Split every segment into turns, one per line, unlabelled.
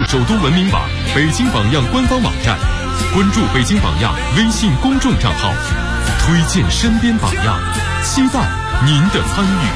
首都文明榜、北京榜样官方网站，关注北京榜样微信公众账号，推荐身边榜样，期待您的参与。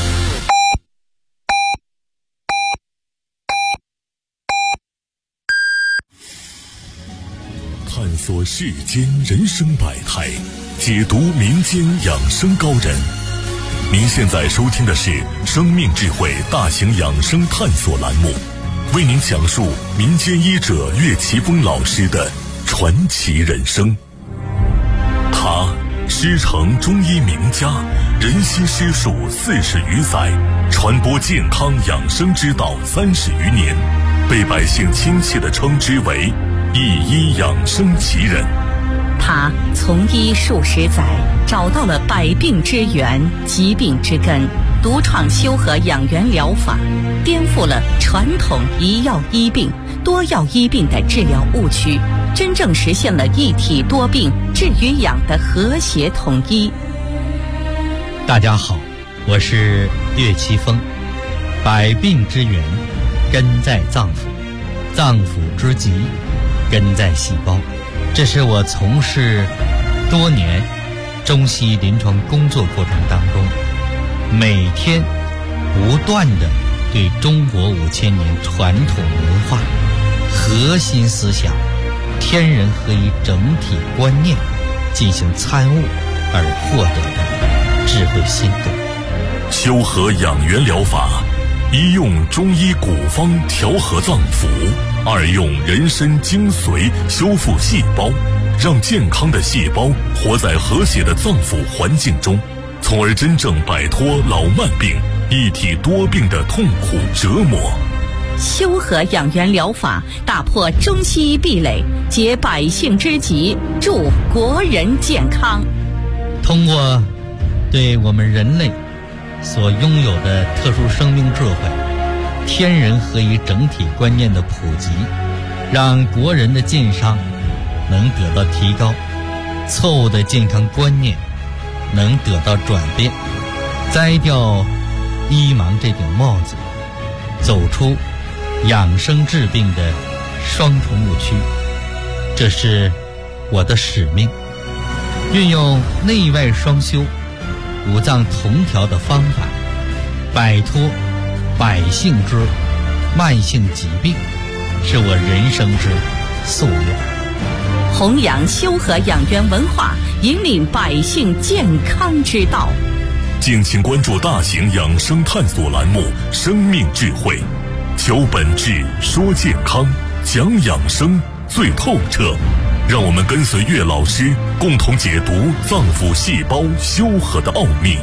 探索世间人生百态，解读民间养生高人。您现在收听的是生命智慧大型养生探索栏目，为您讲述民间医者岳奇峰老师的传奇人生。他师承中医名家，人心师术40余载，传播健康养生之道30余年，被百姓亲切地称之为一医养生奇人。
他从医数十载，找到了百病之源、疾病之根，独创修和养元疗法，颠覆了传统一药医病、多药医病的治疗误区，真正实现了一体多病、治与养的和谐统一。
大家好，我是岳奇峰。百病之源根在脏腑，脏腑之疾根在细胞。这是我从事多年中西医临床工作过程当中，每天不断地对中国5000年传统文化核心思想天人合一整体观念进行参悟而获得的智慧心得。
修和养元疗法，一用中医古方调和脏腑，二用人参精髓修复细胞，让健康的细胞活在和谐的脏腑环境中，从而真正摆脱老慢病、一体多病的痛苦折磨。
修和养元疗法打破中西医壁垒，解百姓之急，助国人健康。
通过对我们人类所拥有的特殊生命智慧、天人合一整体观念的普及，让国人的健康能得到提高，错误的健康观念能得到转变，摘掉医盲这顶帽子，走出养生治病的双重误区。这是我的使命，运用内外双修、五脏同调的方法，摆脱百姓之慢性疾病，是我人生之夙愿。
弘扬修和养元文化，引领百姓健康之道。
敬请关注大型养生探索栏目《生命智慧》，求本质，说健康，讲养生最透彻。让我们跟随岳老师，共同解读脏腑细胞修和的奥秘。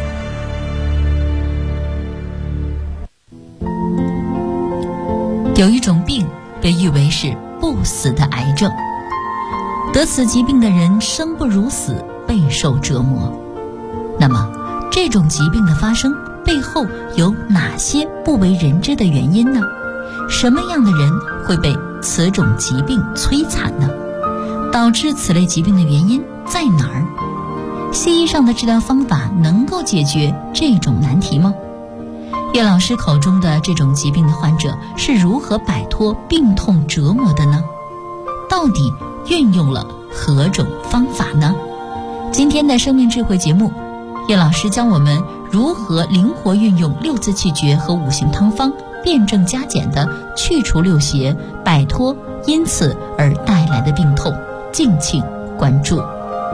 有一种病被誉为是不死的癌症，得此疾病的人生不如死，备受折磨。那么这种疾病的发生背后有哪些不为人知的原因呢？什么样的人会被此种疾病摧残呢？导致此类疾病的原因在哪儿？西医上的治疗方法能够解决这种难题吗？岳老师口中的这种疾病的患者是如何摆脱病痛折磨的呢？到底运用了何种方法呢？今天的生命智慧节目，岳老师教我们如何灵活运用6字气诀和5行汤方，辩证加减地去除六邪，摆脱因此而带来的病痛。敬请关注。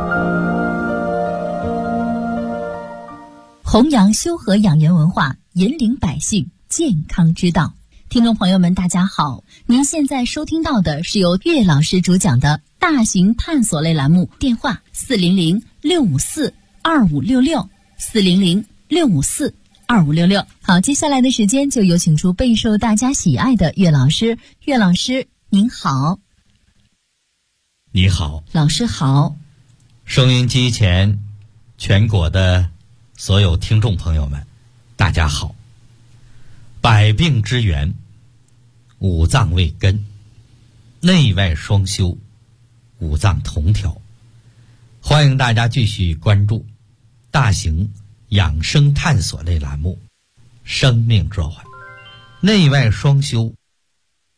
弘扬修和养元文化，引领百姓健康之道。听众朋友们大家好，您现在收听到的是由岳老师主讲的大型探索类栏目，电话400-654-2566，400-654-2566。好，接下来的时间就有请出备受大家喜爱的岳老师。岳老师您好。
你好，
老师好。
收音机前全国的所有听众朋友们大家好。百病之源，五脏为根，内外双修，五脏同调。欢迎大家继续关注大型养生探索类栏目《生命智慧》，内外双修，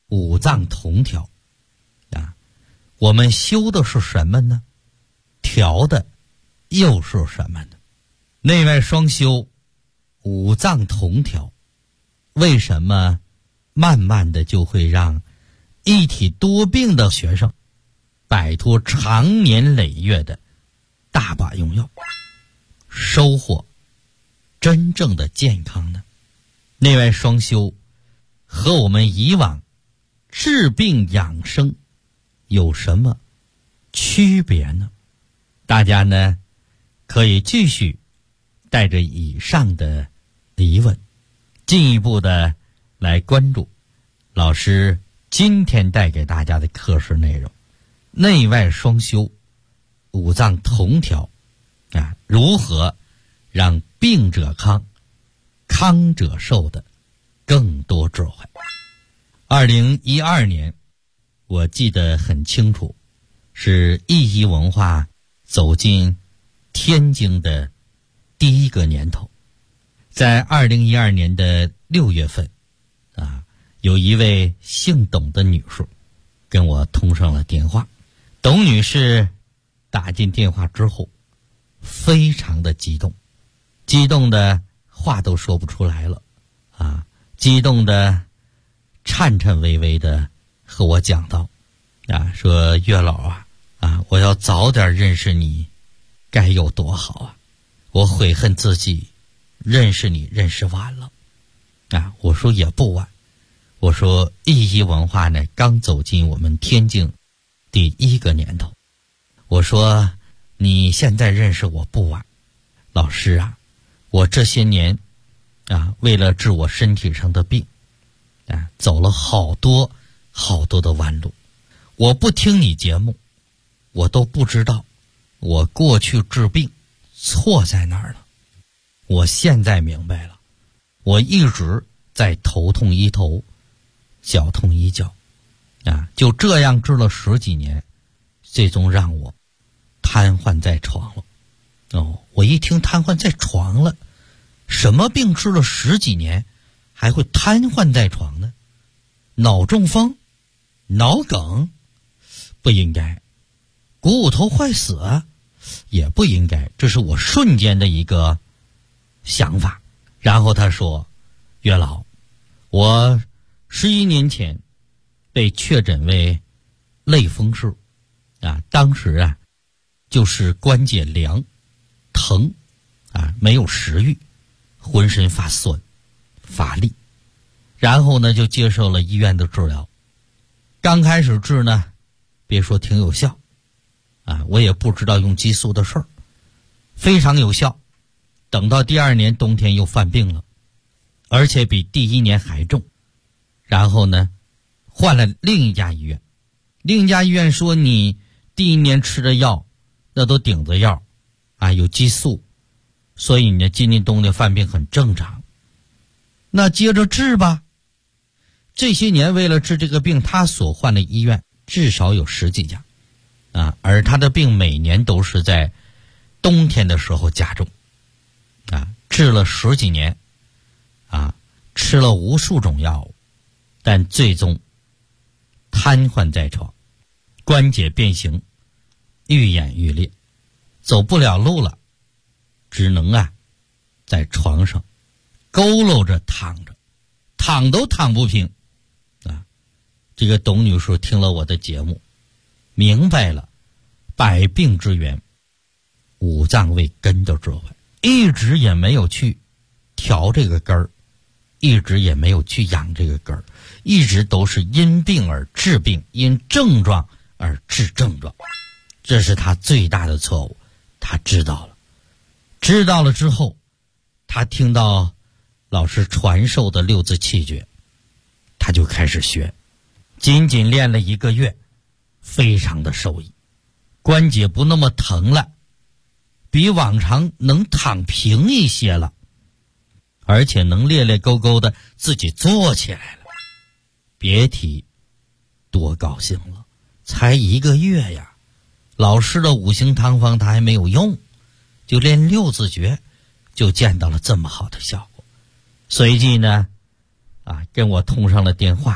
五脏同调啊。我们修的是什么呢？调的又是什么呢？内外双修，五脏同调，为什么慢慢的就会让一体多病的学生摆脱长年累月的大把用药，收获真正的健康呢？内外双修和我们以往治病养生有什么区别呢？大家呢可以继续带着以上的疑问，进一步的来关注老师今天带给大家的课时内容：内外双修，五脏同调啊，如何让病者康，康者寿的更多智慧。2012年我记得很清楚，是一医文化走进天津的第一个年头。在2012年的6月份啊，有一位姓董的女士跟我通上了电话。董女士打进电话之后非常的激动，激动的话都说不出来了啊，激动的颤颤巍巍的和我讲到啊，说岳老啊，我要早点认识你该有多好啊，我悔恨自己认识你认识晚了啊。我说也不晚，我说一医文化呢刚走进我们天津第一个年头，我说你现在认识我不晚。老师啊，我这些年啊为了治我身体上的病啊，走了好多好多的弯路。我不听你节目，我都不知道我过去治病错在哪儿了。我现在明白了，我一直在头痛医头，脚痛医脚啊，就这样治了10几年，最终让我瘫痪在床了。我一听瘫痪在床了，什么病治了10几年还会瘫痪在床呢？脑中风、脑梗不应该，股头坏死也不应该，这是我瞬间的一个想法。然后他说，岳老，我11年前被确诊为类风湿啊，当时啊就是关节凉疼啊，没有食欲，浑身发酸乏力，然后呢就接受了医院的治疗。刚开始治呢，别说挺有效啊，我也不知道用激素的事儿，非常有效。等到第2年冬天又犯病了，而且比第1年还重。然后呢换了另一家医院，另一家医院说你第1年吃的药那都顶子药啊，有激素，所以你今年冬天犯病很正常。那接着治吧。这些年为了治这个病，他所换的医院至少有10几家啊，而他的病每年都是在冬天的时候加重啊，治了10几年啊，吃了无数种药物，但最终瘫痪在床，关节变形，愈演愈烈，走不了路了，只能在床上佝偻着躺着，躺都躺不平啊。这个董女士听了我的节目，明白了百病之源，五脏为根的智慧，一直也没有去调这个根儿，一直也没有去养这个根儿，一直都是因病而治病，因症状而治症状，这是他最大的错误。他知道了之后，他听到老师传授的6字气诀，他就开始学，仅仅练了1个月，非常的受益，关节不那么疼了，比往常能躺平一些了，而且能咧咧勾勾的自己坐起来了，别提多高兴了。才1个月呀，老师的5行汤方他还没有用，就练6字诀就见到了这么好的效果。随即呢跟我通上了电话，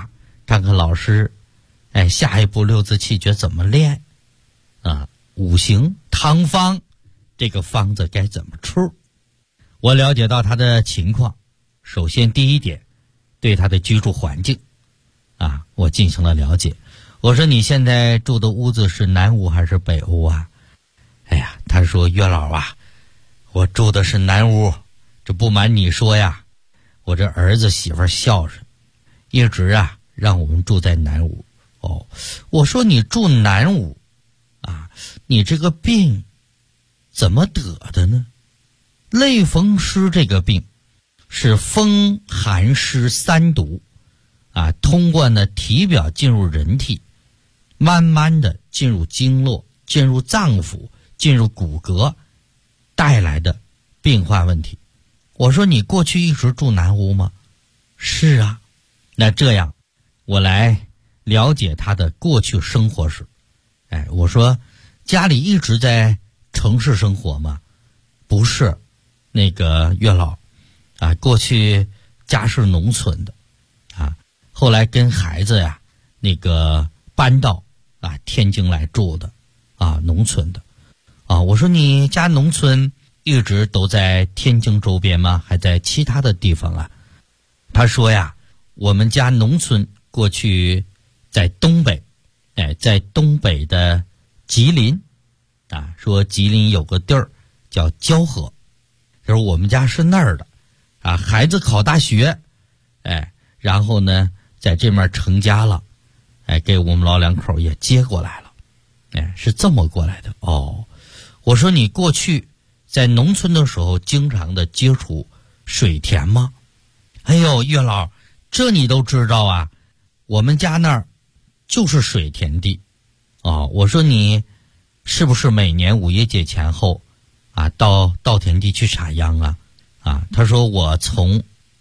看看老师，下一步六字气诀怎么练啊？五行汤方，这个方子该怎么出？我了解到他的情况，首先第一点，对他的居住环境啊，我进行了了解。我说你现在住的屋子是南屋还是北屋啊？他说岳老啊，我住的是南屋。这不瞒你说呀，我这儿子媳妇孝顺，一直啊让我们住在南屋。我说你住南屋啊，你这个病怎么得的呢？类风湿这个病是风寒湿三毒啊，通过呢体表进入人体，慢慢的进入经络，进入脏腑，进入骨骼，带来的病患问题。我说你过去一直住南屋吗？是啊。那这样我来了解他的过去生活史。我说家里一直在城市生活吗？不是，那个岳老啊，过去家是农村的啊，后来跟孩子呀那个搬到啊天津来住的啊，农村的啊。我说你家农村一直都在天津周边吗？还在其他的地方啊？他说呀，我们家农村过去在东北，在东北的吉林啊，说吉林有个地儿叫蛟河，就是我们家是那儿的啊。孩子考大学，然后呢在这面成家了，给我们老两口也接过来了，是这么过来的。我说你过去在农村的时候经常的接触水田吗？岳老，这你都知道啊，我们家那儿就是水田地。我说你是不是每年五一节前后啊到稻田地去插秧啊？他说我从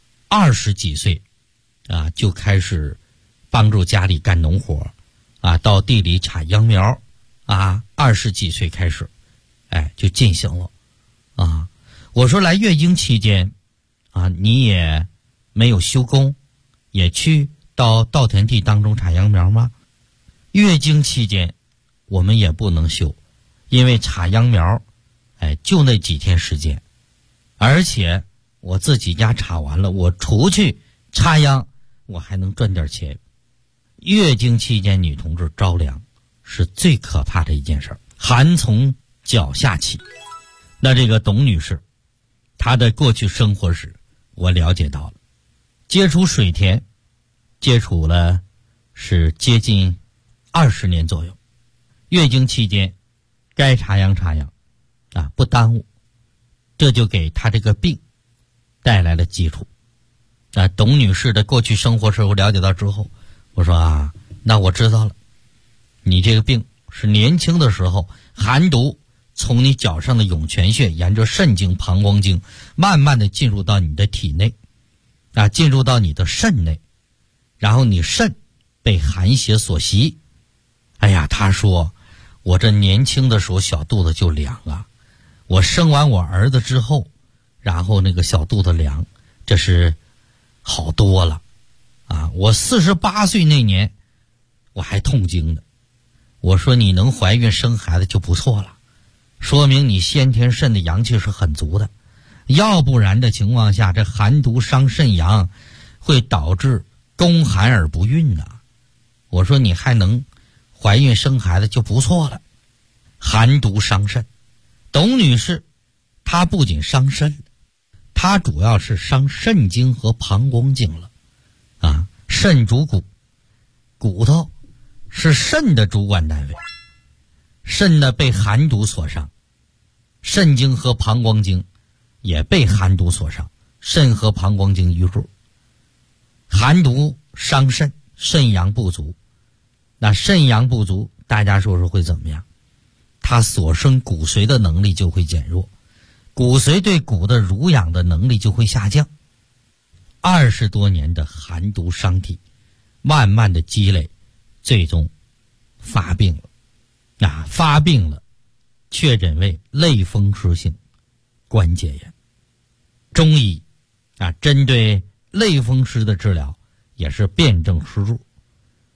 20几岁啊就开始帮助家里干农活啊，到地里插秧苗啊，20几岁开始就进行了啊。我说来月经期间啊，你也没有休工，也去到稻田地当中插秧苗吗？月经期间我们也不能休，因为插秧苗就那几天时间，而且我自己家插完了，我出去插秧我还能赚点钱。月经期间女同志着凉是最可怕的一件事，寒从脚下起。那这个董女士她的过去生活史我了解到了，接触水田接触了是接近20年左右，月经期间该插秧插秧啊，不耽误，这就给她这个病带来了基础。董女士的过去生活史我了解到之后，我说啊，那我知道了，你这个病是年轻的时候寒毒从你脚上的涌泉穴沿着肾经膀胱经慢慢的进入到你的体内啊，进入到你的肾内，然后你肾被寒邪所袭。他说我这年轻的时候小肚子就凉啊，我生完我儿子之后，然后那个小肚子凉，这是好多了啊。我48岁那年我还痛经呢。我说你能怀孕生孩子就不错了，说明你先天肾的阳气是很足的，要不然的情况下，这寒毒伤肾阳会导致宫寒而不孕呐。我说你还能怀孕生孩子就不错了。寒毒伤肾，董女士她不仅伤肾，她主要是伤肾经和膀胱经了啊。肾主骨，骨头是肾的主管单位，肾呢被寒毒所伤，肾经和膀胱经也被寒毒所伤，肾和膀胱经一入，寒毒伤肾，肾阳不足。那肾阳不足，大家说说会怎么样？它所生骨髓的能力就会减弱，骨髓对骨的濡养的能力就会下降。20多年的寒毒伤体，慢慢的积累，最终发病了。发病了，确诊为类风湿性关节炎。中医针对类风湿的治疗也是辨证施术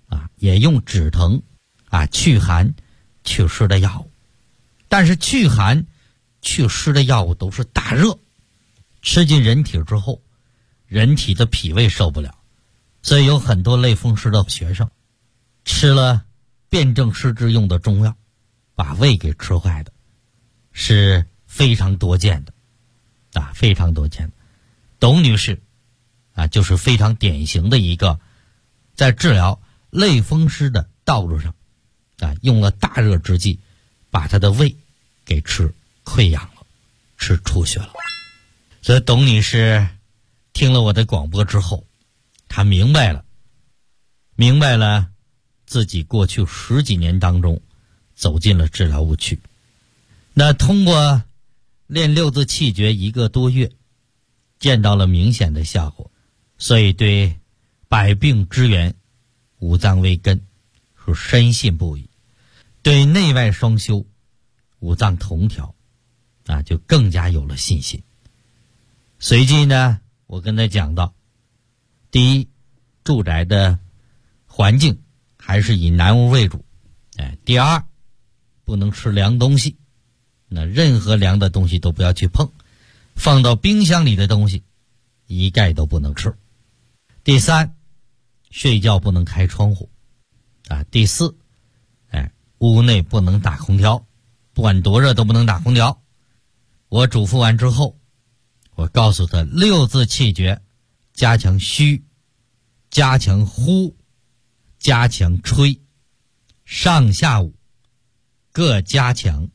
也用止疼祛寒祛湿的药物。但是祛寒祛湿的药物都是大热，吃进人体之后，人体的脾胃受不了，所以有很多类风湿的学生吃了辨证施治用的中药，把胃给吃坏的是非常多见的非常多见的。董女士就是非常典型的一个在治疗类风湿的道路上用了大热之际，把她的胃给吃溃疡了，吃出血了。所以董女士听了我的广播之后，她明白了自己过去10几年当中走进了治疗误区。那通过练六字气诀1个多月，见到了明显的效果，所以对百病之源五脏为根是深信不疑，对内外双修五脏同调就更加有了信心。随即呢，我跟他讲到，第一，住宅的环境还是以南屋为主，第二，不能吃凉东西，那任何凉的东西都不要去碰，放到冰箱里的东西一概都不能吃。第三，睡觉不能开窗户第四，屋内不能打空调，不管多热都不能打空调。我嘱咐完之后，我告诉他六字气诀，加强虚，加强呼，加强吹，上下午各加强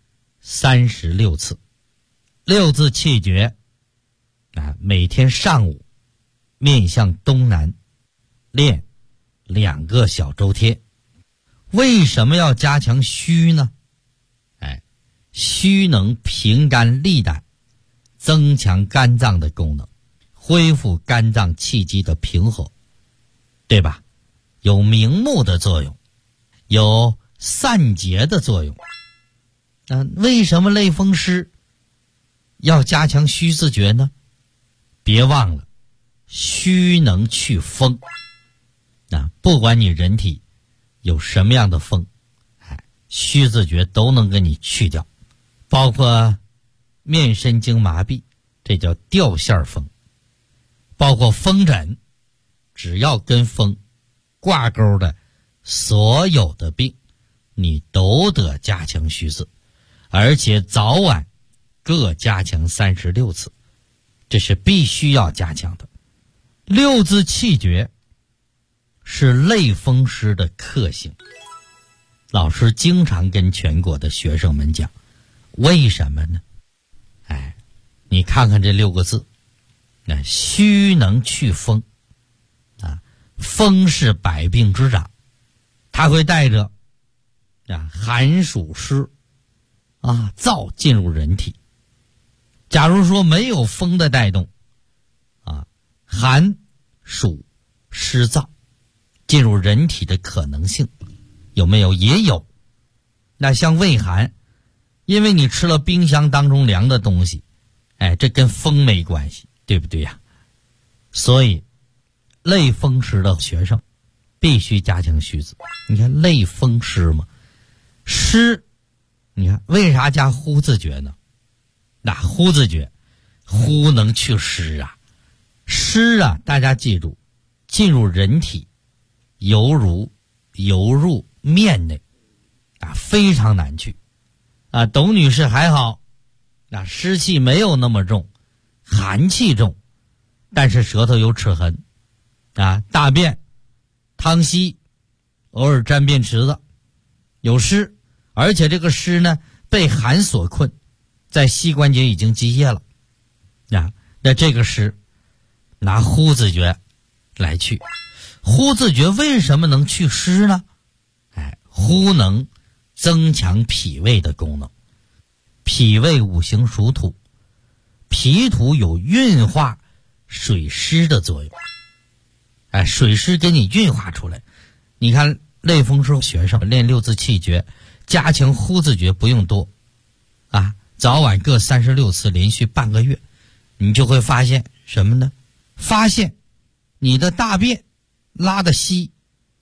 36次。六字气诀每天上午面向东南练2个小周天。为什么要加强虚呢？虚能平肝利胆，增强肝脏的功能，恢复肝脏气机的平和，对吧？有明目的作用，有散结的作用。为什么类风湿要加强虚字诀呢？别忘了，虚能去风不管你人体有什么样的风，虚字诀都能给你去掉，包括面神经麻痹，这叫掉线风，包括风疹，只要跟风挂钩的所有的病，你都得加强虚字，而且早晚各加强36次，这是必须要加强的。六字气诀是类风湿的克星，老师经常跟全国的学生们讲，为什么呢？你看看这6个字，虚能去风风是百病之长，它会带着寒暑湿燥进入人体。假如说没有风的带动寒暑湿燥进入人体的可能性有没有？也有。那像胃寒，因为你吃了冰箱当中凉的东西，这跟风没关系，对不对呀？所以类风湿的学生必须加强虚字。你看类风湿嘛，湿，你看为啥加呼字诀呢？呼字诀，呼能去湿湿大家记住，进入人体犹如游入面内非常难去董女士还好湿气没有那么重，寒气重，但是舌头有齿痕大便溏稀，偶尔沾便池子，有湿，而且这个湿呢被寒所困，在膝关节已经积液了那这个湿拿呼字诀来去。呼字诀为什么能去湿呢？呼能增强脾胃的功能。脾胃五行属土，脾土有运化水湿的作用水湿给你运化出来。你看类风湿学生练六字气诀，加强呼字诀不用多早晚各36次，连续半个月，你就会发现什么呢？发现你的大便拉得稀，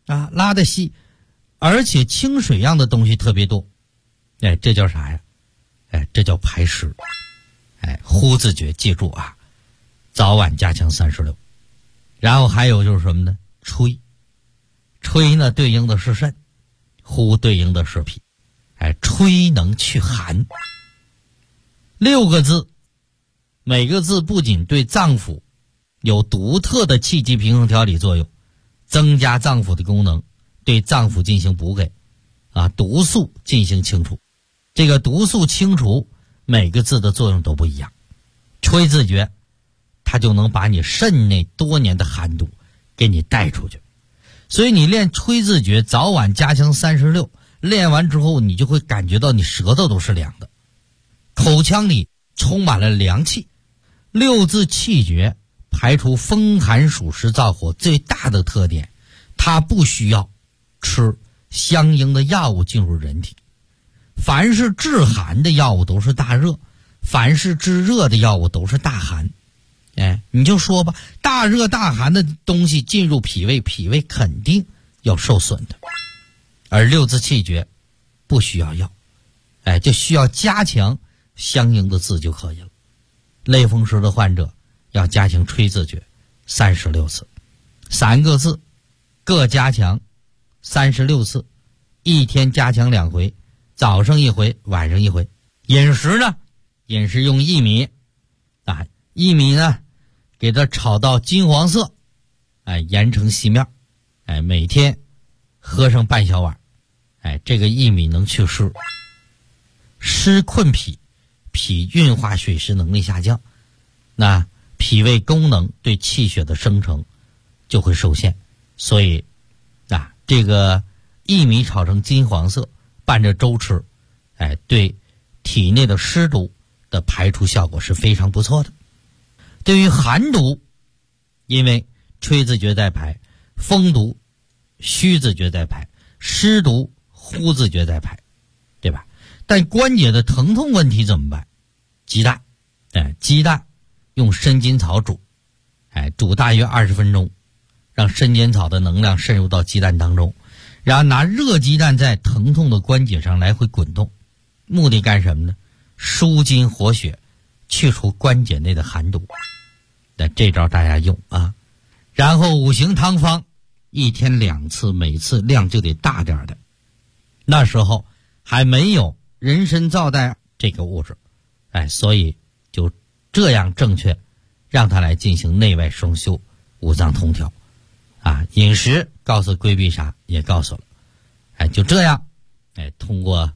啊，拉的稀，而且清水样的东西特别多。哎，这叫啥呀？哎，这叫排湿。哎，呼字诀记住啊，早晚加强36。然后还有就是什么呢？吹。吹呢对应的是肾，呼对应的是脾。哎，吹能去寒。6个字，每个字不仅对脏腑有独特的气机平衡调理作用，增加脏腑的功能，对脏腑进行补给，毒素进行清除。这个毒素清除每个字的作用都不一样。吹字诀它就能把你肾内多年的寒毒给你带出去。所以你练吹字诀早晚加强36，练完之后你就会感觉到你舌头都是凉的，口腔里充满了凉气。6字气诀排除风寒暑湿燥火最大的特点，它不需要吃相应的药物进入人体。凡是治寒的药物都是大热，凡是治热的药物都是大寒。哎，你就说吧，大热大寒的东西进入脾胃，脾胃肯定要受损的。而6字气诀不需要药，哎，就需要加强相应的字就可以了。类风湿的患者要加强吹字诀36次，3个字各加强36次，一天加强2回，早上1回，晚上1回。饮食呢，饮食用薏米啊，薏米呢给它炒到金黄色，哎，研成细面，哎，每天喝上半小碗，哎，这个薏米能去湿。湿困脾，脾运化水湿能力下降，那脾胃功能对气血的生成就会受限。所以这个薏米炒成金黄色，拌着粥吃，哎，对体内的湿毒的排出效果是非常不错的。对于寒毒，因为吹字诀在排，风毒虚字诀在排，湿毒呼字诀在排，对吧？但关节的疼痛问题怎么办？鸡蛋，哎，鸡蛋用生筋草煮，哎，煮大约20分钟，让生筋草的能量渗入到鸡蛋当中，然后拿热鸡蛋在疼痛的关节上来回滚动，目的干什么呢？舒筋活血，去除关节内的寒毒。那这招大家用啊。然后5行汤方1天2次，每次量就得大点的。那时候还没有人参皂苷这个物质，哎，所以就这样正确让它来进行内外双修，五脏通调啊。饮食告诉规避啥也告诉了，哎，就这样，哎，通过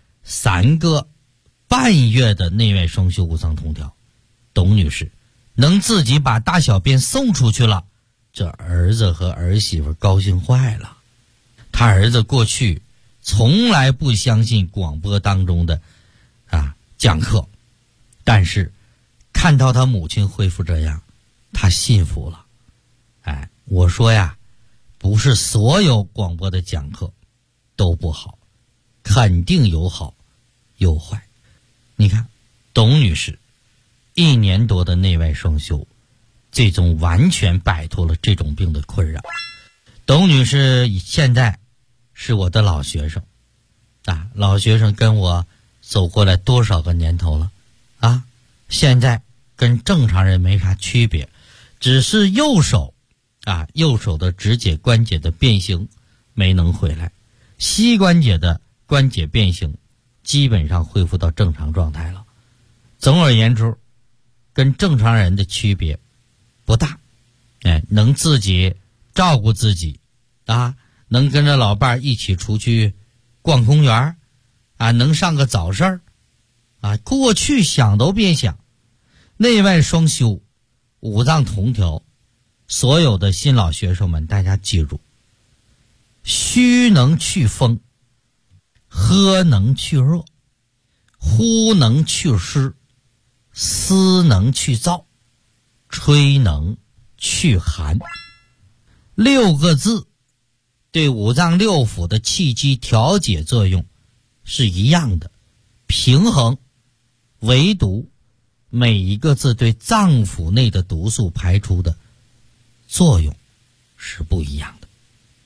3个半月的内外双修五脏通调，董女士能自己把大小便送出去了，这儿子和儿媳妇高兴坏了。他儿子过去从来不相信广播当中的讲课，但是看到他母亲恢复这样，他信服了。哎，我说呀，不是所有广播的讲课都不好，肯定有好有坏。你看董女士1年多的内外双修，最终完全摆脱了这种病的困扰。董女士现在是我的老学生啊，老学生跟我走过来多少个年头了啊，现在跟正常人没啥区别，只是右手的指节关节的变形没能回来，膝关节的关节变形基本上恢复到正常状态了。总而言之，跟正常人的区别不大，哎，能自己照顾自己啊，能跟着老伴一起出去逛公园啊，能上个早市啊，过去想都别想。内外双修，五脏同调，所有的新老学生们，大家记住，虚能去风，喝能去热，呼能去湿，思能去燥，吹能去寒。6个字对五脏六腑的气机调节作用是一样的，平衡，唯独每一个字对脏腑内的毒素排出的作用是不一样的。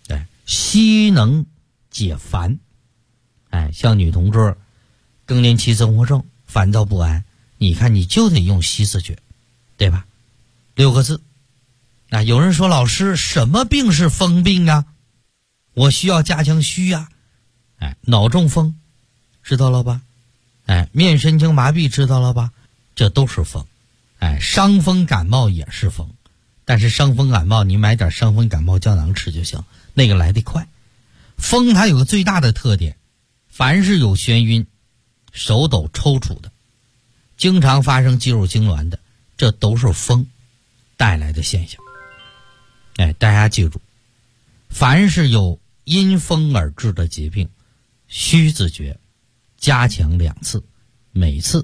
硒能解烦。像女同志更年期综合症，烦躁不安，你看你就得用硒自觉，对吧？6个字。有人说老师，什么病是风病啊？我需要加强硒啊。脑中风知道了吧？面神经麻痹知道了吧？这都是风。伤风感冒也是风，但是伤风感冒你买点伤风感冒胶囊吃就行，那个来得快。风它有个最大的特点，凡是有眩晕、手抖抽搐的，经常发生肌肉痉挛的，这都是风带来的现象。大家记住，凡是有因风而致的疾病，硒自觉加强2次，每次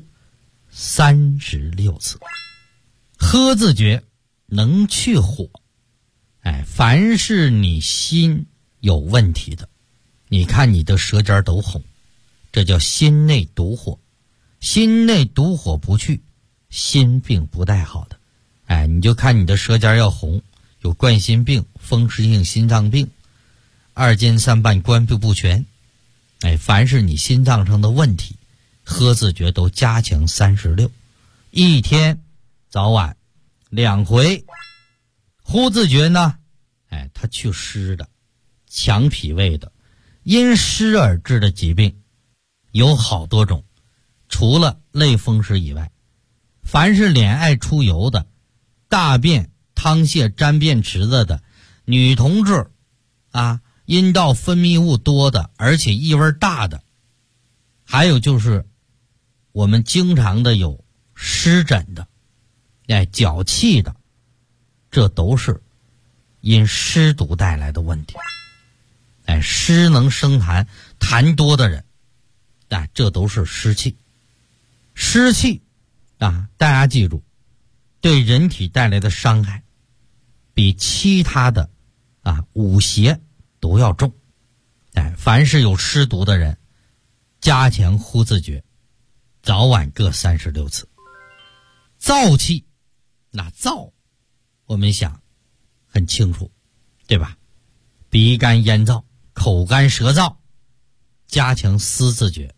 36次。喝自觉能去火。凡是你心有问题的，你看你的舌尖都红，这叫心内毒火。心内毒火不去，心病不带好的。你就看你的舌尖要红，有冠心病、风湿性心脏病、2尖3瓣关闭不全。凡是你心脏上的问题，喝自觉都加强36，一天早晚2回。呼自觉呢，它去湿的，强脾胃的，因湿而致的疾病有好多种，除了类风湿以外，凡是脸爱出油的，大便汤泄沾便池子的，女同志阴道分泌物多的，而且异味大的，还有就是我们经常的有湿疹的，脚气的，这都是因湿毒带来的问题。湿能生痰，痰多的人，这都是湿气。湿气大家记住，对人体带来的伤害比其他的五邪都要重。凡是有湿毒的人，加强呼自觉，早晚各36次。燥气，燥我们想很清楚，对吧？鼻干咽燥，口干舌燥，加强思自觉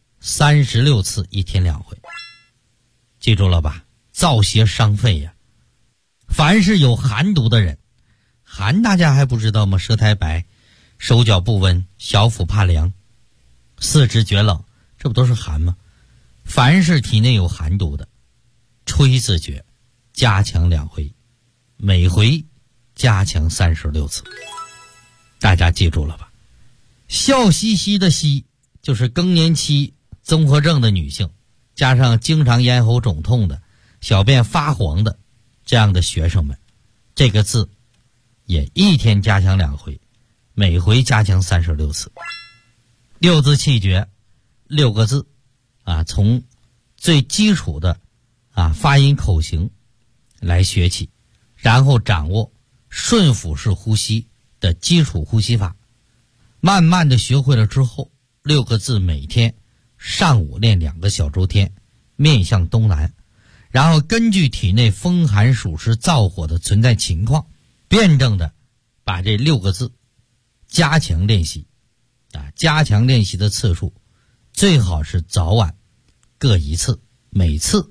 36次，一天2回。记住了吧？燥邪伤肺呀。凡是有寒毒的人，寒大家还不知道吗？舌苔白，手脚不温，小腹怕凉，四肢觉冷，这不都是寒吗？凡是体内有寒毒的，吹自觉加强2回，每回加强36次。大家记住了吧？笑嘻嘻的嘻就是更年期综合症的女性，加上经常咽喉肿痛的，小便发黄的这样的学生们，这个字也一天加强2回，每回加强36次。6字气诀6个字从最基础的发音口型来学起，然后掌握顺腹式呼吸的基础呼吸法，慢慢的学会了之后，6个字每天上午练2个小周天，面向东南，然后根据体内风寒暑湿燥火的存在情况，辩证的把这6个字加强练习。加强练习的次数最好是早晚各1次，每次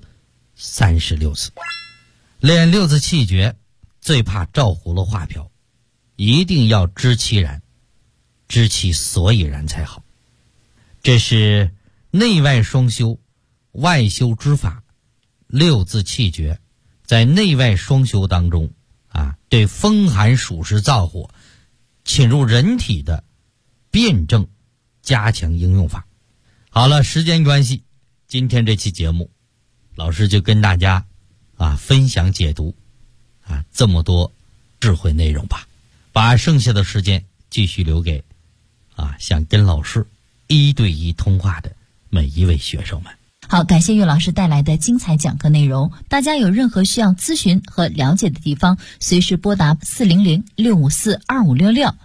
36次。练6字气诀最怕照葫芦画瓢，一定要知其然，知其所以然才好。这是内外双修、外修之法，6字气诀在内外双修当中对风寒暑湿燥火侵入人体的辩证加强应用法。好了，时间关系，今天这期节目老师就跟大家分享解读这么多智慧内容吧，把剩下的时间继续留给想跟老师1对1通话的每一位学生们。
好，感谢岳老师带来的精彩讲课内容。大家有任何需要咨询和了解的地方，随时拨打400-654-2566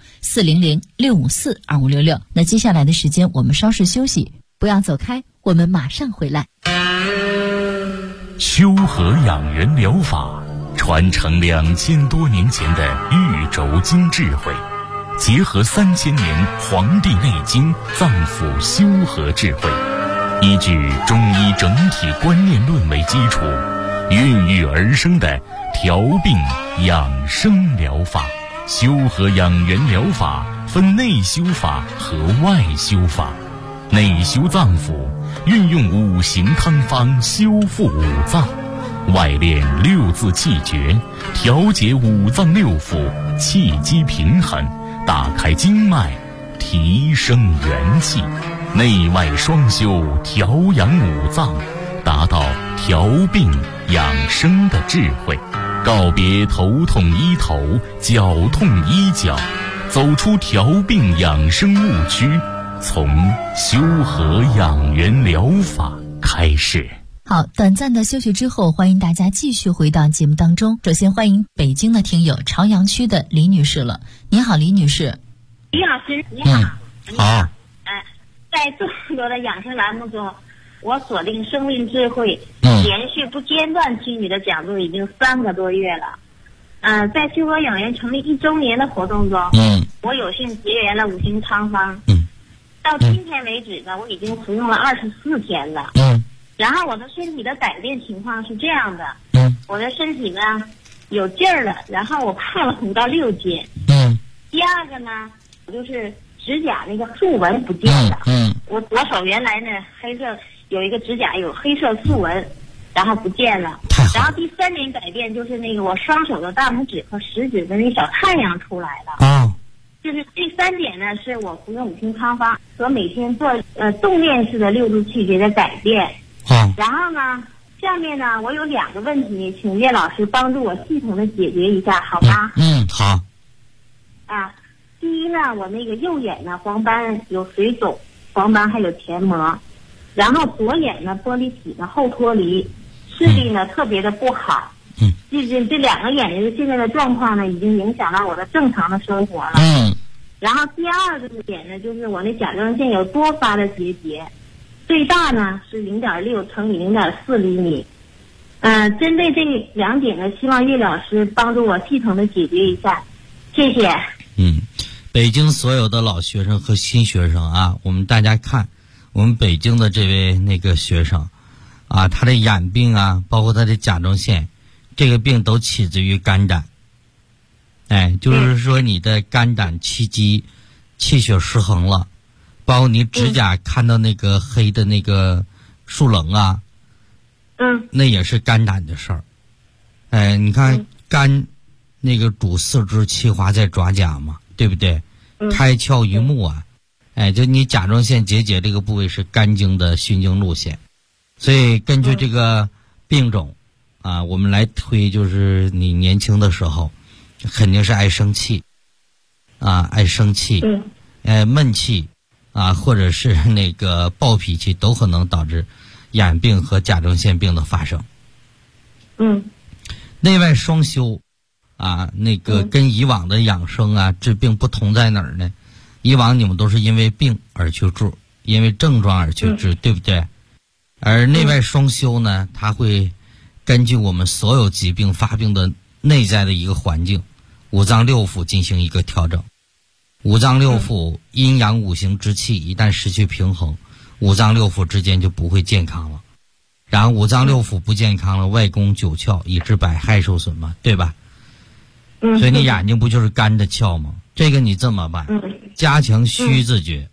400-654-2566。那接下来的时间我们稍事休息，不要走开，我们马上回来。
修和养人疗法传承2000多年前的玉轴经智慧， 结合3000年《黄帝内经》脏腑修和智慧，依据中医整体观念论为基础，孕育而生的调病养生疗法。修和养元疗法分内修法和外修法。内修脏腑，运用5行汤方修复五脏；外练6字气诀，调节五脏六腑，气机平衡，打开经脉，提升元气。内外双修，调养五脏，达到调病养生的智慧。告别头痛医头，脚痛医脚，走出调病养生误区，从修和养元疗法开始。
好，短暂的休息之后，欢迎大家继续回到节目当中。首先欢迎北京的听友朝阳区的李女士了。你好，李女士。
李老师你好。
好。
在这么多的养生栏目中，我锁定生命智慧连续不间断听你的讲座已经3个多月了。在修和养元成立1周年的活动中，我有幸结缘了5行汤方。到今天为止呢，我已经服用了24天了。然后我的身体的改变情况是这样的，我的身体呢有劲儿了，然后我胖了5到6斤。第二个呢，我就是指甲那个竖纹不见了。我左手原来呢黑色有一个指甲有黑色竖纹，然后不见了。然后第3点改变就是那个我双手的大拇指和食指的那小太阳出来了。就是第3点呢，是我服用5行汤方和每天做动练式的6字气诀的改变。然后呢，下面呢我有2个问题，请叶老师帮助我系统的解决一下，好吗？
好。
第一呢，我那个右眼呢黄斑有水肿，黄斑还有填膜，然后左眼呢玻璃体呢后脱离，视力呢特别的不好。这2个眼睛现在的状况呢，已经影响到我的正常的生活了。然后第2个点呢，就是我那甲状腺有多发的结节，最大呢是0.6乘以0.4厘米。针对这2点呢，希望叶老师帮助我系统的解决一下，谢谢。
北京所有的老学生和新学生啊，我们大家看，我们北京的这位那个学生啊，他的眼病啊，包括他的甲状腺，这个病都起自于肝胆。就是说你的肝胆气机气血失衡了，包括你指甲看到那个黑的那个竖棱啊，那也是肝胆的事儿。你看肝那个主4肢气华在爪甲嘛，对不对？开窍于目啊。就你甲状腺结节这个部位是肝经的循经路线，所以根据这个病种啊，我们来推，就是你年轻的时候肯定是爱生气啊，爱生气，闷气啊，或者是那个暴脾气，都可能导致眼病和甲状腺病的发生。内外双修啊，那个跟以往的养生啊治病不同在哪儿呢？以往你们都是因为病而去治，因为症状而去治，对不对？而内外双修呢，它会根据我们所有疾病发病的内在的一个环境，五脏六腑进行一个调整。五脏六腑阴阳5行之气一旦失去平衡，五脏六腑之间就不会健康了。然后五脏六腑不健康了，外攻9窍，以致百害受损嘛，对吧？所以你眼睛不就是肝的窍吗？这个你这么办，加强虚字诀。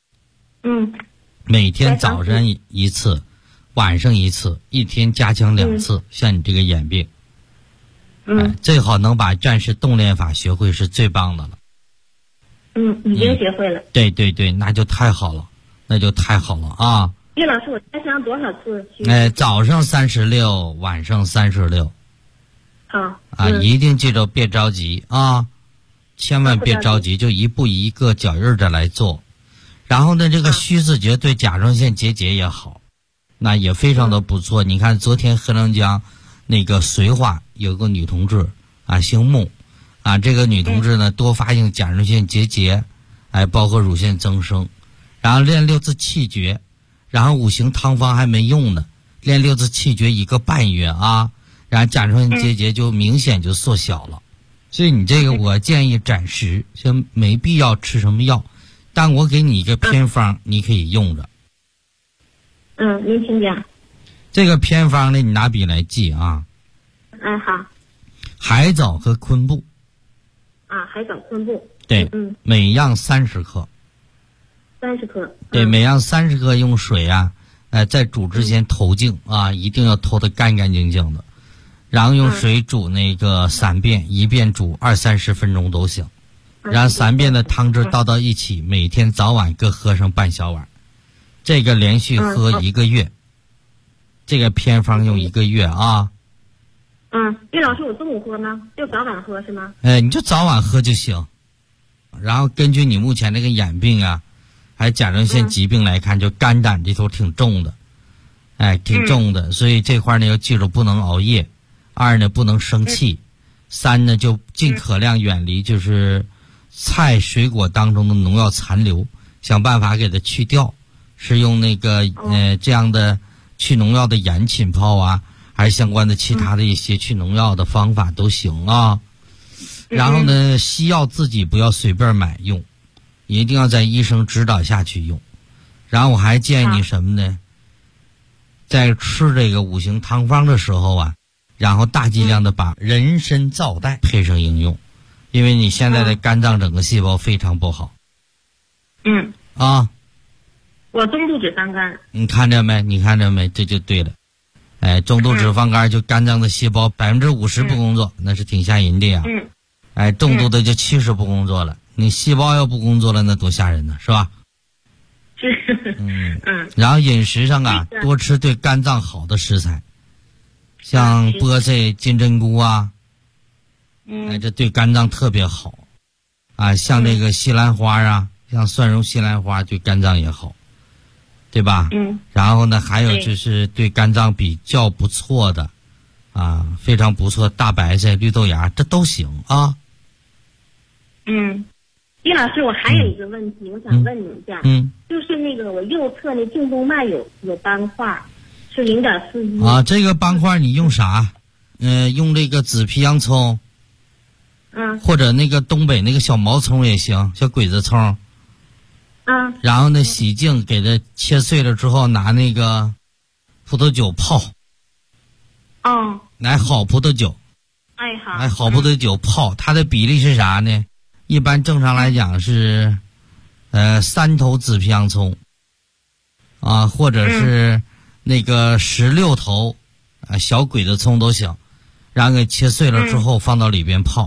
每天早上1次，晚上1次，一天加强2次。像你这个眼病，最好能把战士动练法学会是最棒的了。
已经学会了。对，
那就太好了，啊！
叶老师，我加强多少次？
早上36，晚上36。
好。
一定记住，别着急啊，千万别着急，就一步一个脚印的来做。然后呢，这个虚字诀对甲状腺结节也好，那也非常的不错。你看昨天黑龙江那个绥化有个女同志啊，姓穆啊，这个女同志呢多发性甲状腺结节，包括乳腺增生，然后练6字气诀，然后5行汤方还没用呢，练6字气诀1个半月啊，然后甲状腺结节就明显就缩小了。 所以你这个我建议暂时就没必要吃什么药，但我给你一个偏方，你可以用着。
您请讲。这
个偏方呢，你拿笔来记啊。
好。
海藻和昆布。
海藻、昆布。
对，每样30克。
30克。
对，每样30克，用水啊，在煮之前投净啊，一定要投得干干净净的。然后用水煮那个3遍，一遍煮20-30分钟都行。然后3遍的汤汁倒到一起，每天早晚各喝上半小碗。这个连续喝1个月。这个偏方用1个月啊。
叶老师，我中午喝吗？就早晚喝是吗？
你就早晚喝就行。然后根据你目前这个眼病啊，还有甲状腺疾病来看，就肝胆这头挺重的，挺重的。所以这块呢要记住，不能熬夜。2呢不能生气。3呢就尽可量远离就是菜水果当中的农药残留，想办法给它去掉。是用那个这样的去农药的盐浸泡啊，还是相关的其他的一些去农药的方法都行啊。然后呢，西药自己不要随便买用，一定要在医生指导下去用。然后我还建议你什么呢？在吃这个5行汤方的时候啊，然后大剂量的把人参皂苷配上应用，因为你现在的肝脏整个细胞非常不好。
我中度脂肪肝。
你看着没？这就对了。中度脂肪肝就肝脏的细胞50%不工作，那是挺吓人的呀。重度的就70%不工作了。你细胞要不工作了，那多吓人呢，是吧？然后饮食上啊，多吃对肝脏好的食材，像菠菜、金针菇啊，这对肝脏特别好啊。像这个西兰花啊，像蒜蓉西兰花对肝脏也好，对吧？然后呢，还有就是对肝脏比较不错的非常不错大白菜、绿豆芽，这都行啊。
叶老师，我还有一个问题，我想问你一下，就是那个我右侧那颈动脉有斑块，是0.41
这个斑块你用啥？用这个紫皮洋葱，或者那个东北那个小毛葱也行，小鬼子葱。然后呢，洗净，给它切碎了之后，拿那个葡萄酒泡。来好葡萄酒。好葡萄酒泡，它的比例是啥呢？一般正常来讲是3头紫皮洋葱或者是那个16头小鬼子葱都行，然后给切碎了之后放到里边泡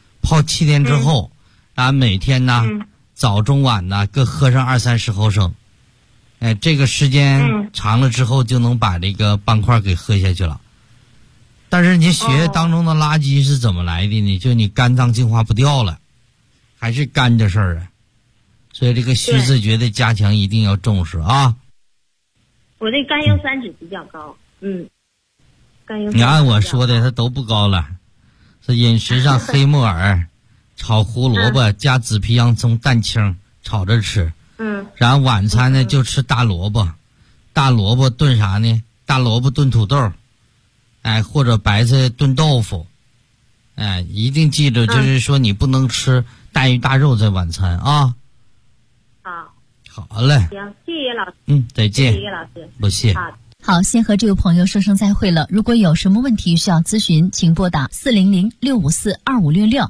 7天之后，然后每天呢早中晚呢各喝上20-30毫升。这个时间长了之后就能把这个斑块给喝下去了。但是你血液当中的垃圾是怎么来的呢？就你肝脏净化不掉了，还是肝的事儿啊。所以这个虚自觉的加强一定要重视啊。
我这甘油三酯比较高。甘油。
你按我说的它都不高了。是饮食上黑木耳炒胡萝卜加紫皮洋葱蛋清炒着吃。然后晚餐呢就吃大萝卜炖啥呢？大萝卜炖土豆，或者白菜炖豆腐。一定记住，就是说你不能吃大鱼大肉在晚餐啊。好嘞。
行，谢谢老师。
再见。
谢谢老师。
不谢。
好，先和这位朋友说声再会了。如果有什么问题需要咨询，请拨打400-654-2566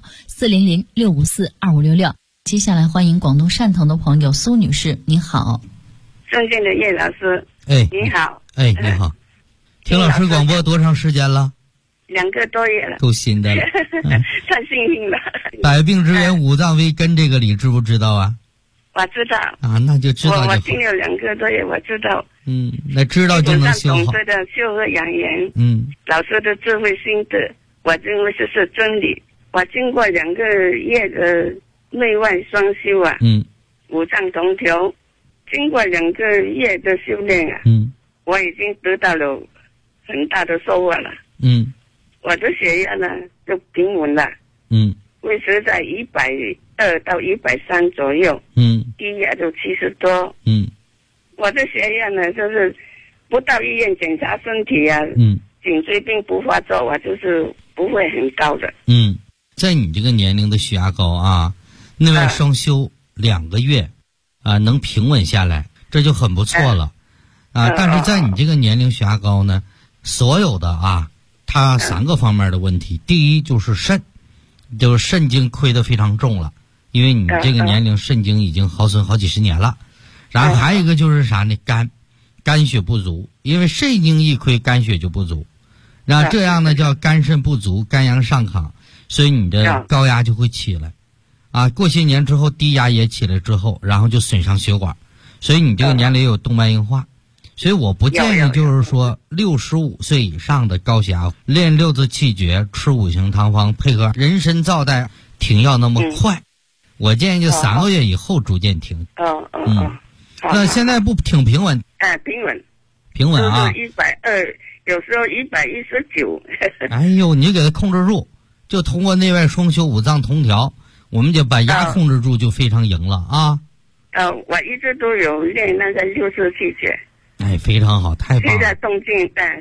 400-654-2566。接下来欢迎广东汕头的朋友苏女士，您好。
尊敬的叶老师，你好。
你好。听老师广播多长时间了
？2个多月了。
够新的了。
太幸运了。
百病之源五脏为根，这个你知不知道啊？
我知道。
那就知道就好。
我听了2个多月，我知道。
那知道就能修好。
懂得的修和养颜。老师的智慧心得，我认为这是真理。我经过2个月的内外双修啊，五脏同调，经过2个月的修炼啊，我已经得到了很大的收获了。我的血压呢就平稳了。维持在120到130左右。低压就70多。我的血压呢就是不到医院检查身体啊，颈椎病不发作，我就是不会很高的。
在你这个年龄的血压高啊，内外双修2个月啊，能平稳下来，这就很不错了啊。但是在你这个年龄血压高呢，所有的啊，它3个方面的问题。第一就是肾，就是肾经亏得非常重了，因为你这个年龄肾经已经耗损好几十年了。然后还有一个就是啥呢？肝血不足，因为肾经一亏，肝血就不足，然后这样呢叫肝肾不足，肝阳上亢，所以你的高压就会起来啊。过些年之后低压也起来之后，然后就损伤血管，所以你这个年龄有动脉硬化。所以我不建议就是说65岁以上的高血压练6字气诀，吃5行汤方，配合人参皂带停药那么快。我建议就3个月以后逐渐停。那现在不挺平稳？
平稳
啊
，120，有时候119。
哎呦，你给它控制住，就通过内外双修、五脏同调，我们就把压控制住，就非常赢了啊。
我一直都有练那个6字气诀。
哎，非常好，太棒了！
现在动静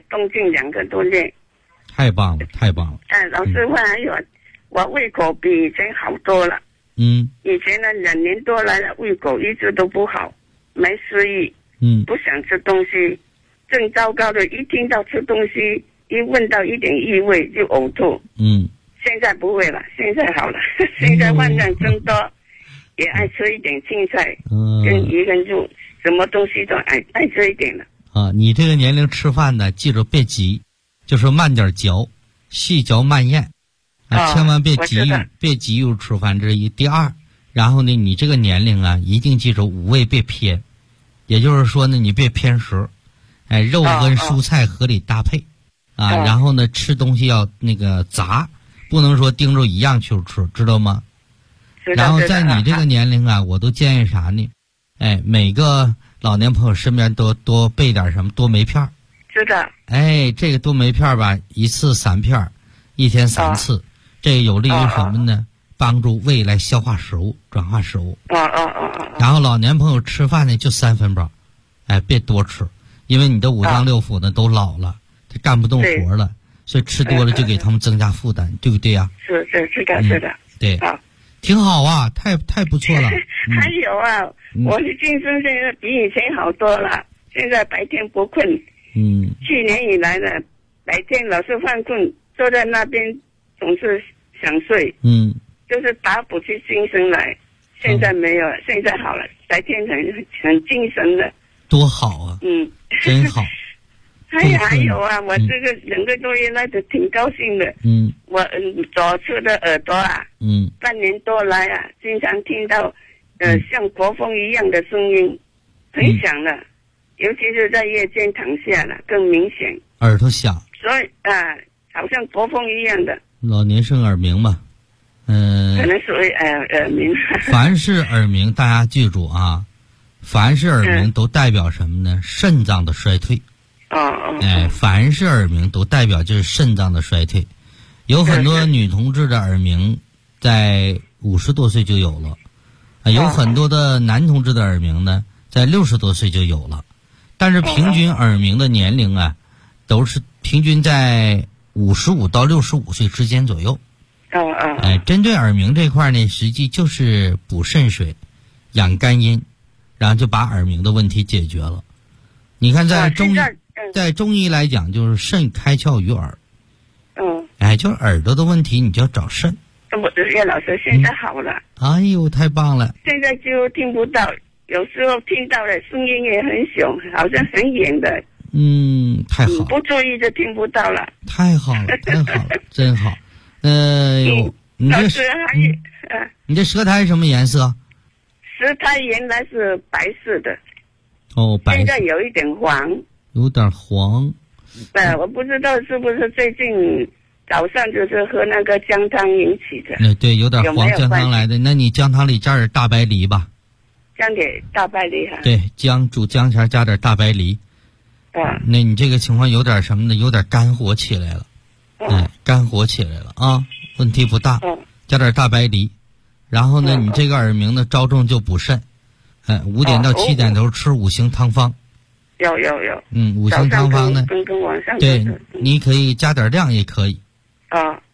2个都练，
太棒了，太棒了！
老师傅还有，我胃口比以前好多了。以前呢2年多来了，胃口一直都不好，没食欲，不想吃东西，正糟糕的，一听到吃东西，一闻到一点异味就呕吐。现在不会了，现在好了，现在饭量增多，也爱吃一点青菜，跟鱼跟肉。什么东西都爱吃一点了
啊！你这个年龄吃饭呢，记住别急，就是慢点嚼，细嚼慢咽啊，千万别急于吃饭。这是一。第二，然后呢，你这个年龄啊，一定记住五味别偏，也就是说呢，你别偏食，哎，肉跟蔬菜合理搭配啊，然后呢，吃东西要那个杂，不能说盯着一样去吃，知道吗？然后在你这个年龄啊，我都建议啥呢？哎，每个老年朋友身边多备点什么多酶片。
知道。
哎，这个多酶片吧，一次3片，1天3次，这有利于什么呢？帮助胃来消化食物，转化食物。然后老年朋友吃饭呢就3分饱，哎，别多吃，因为你的五脏六腑呢都老了，他干不动活了，所以吃多了就给他们增加负担，对不对呀？
是的。
对。挺好啊，太不错了。
还有啊，我的精神现在比以前好多了，现在白天不困。去年以来呢，白天老是犯困，坐在那边总是想睡。就是打补起精神来。现在没有，现在好了，白天很精神的。
多好啊！真好。
还有啊，我这个2个多月来的挺高兴的。我左侧的耳朵啊，半年多来啊，经常听到像国风一样的声音，很响了，尤其是在夜间躺下了更明显。
耳朵响。
所以好像国风一样的。
老年生耳鸣嘛，
可能属于耳鸣。
凡是耳鸣，大家记住啊，凡是耳鸣都代表什么呢？肾脏的衰退。哎，凡是耳鸣都代表就是肾脏的衰退，有很多女同志的耳鸣在50多岁就有了，有很多的男同志的耳鸣呢在60多岁就有了，但是平均耳鸣的年龄啊，都是平均在55到65岁之间左右。哎，针对耳鸣这块呢，实际就是补肾水，养肝阴，然后就把耳鸣的问题解决了。你看在中医来讲，就是肾开窍于耳。哎，就是耳朵的问题，你就要找肾。
我的岳老师现在好了。
哎呦，太棒了！
现在就听不到，有时候听到的声音也很凶，好像很远的。
太好了。
不注意就听不到了。
太好了，太好了，真好。你这舌苔什么颜色？
舌苔原来是白色的。
白色。
现在有一点黄。
有点黄。
我不知道是不是最近早上就是喝那个姜汤引起的。
对，有点黄姜汤来的。那你姜汤里加点大白梨吧。
加点大白梨哈。
对，煮姜前加点大白梨。那你这个情况有点什么呢？有点肝火起来了。肝火起来了啊，问题不大。加点大白梨，然后呢，你这个耳鸣呢，着重就补肾。5点到7点都吃5行汤方。
有。
5行汤方呢，
跟晚上
对，你可以加点量也可以。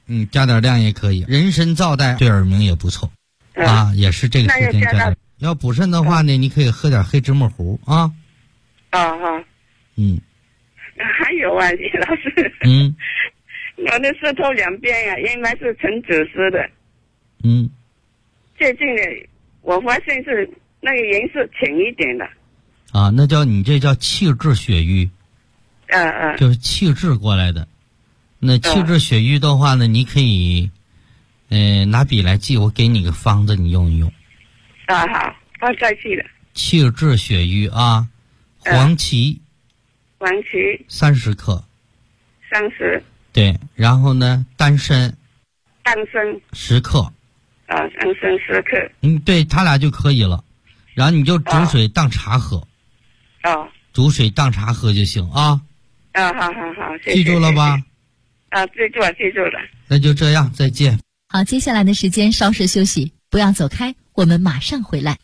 加点量也可以。人参皂苷对耳鸣也不错，也是这个时间加点。要补肾的话呢，你可以喝点黑芝麻糊啊。
还有啊，李老师，我的舌头两边呀，原来是呈紫色的，最近呢，我发现是那个颜色浅一点的。
那这叫气滞血瘀，就是气滞过来的。那气滞血瘀的话呢，你可以，拿笔来记，我给你个方子，你用一用。
好，我再记了。
气滞血瘀啊，黄芪，30克。
30。
对，然后呢，丹参10克。
丹参10克。
对，他俩就可以了。然后你就煮水当茶喝。煮水当茶喝就行啊。
好，谢谢。
记住了吧？
记住了。
那就这样，再见。
好，接下来的时间稍事休息，不要走开，我们马上回来。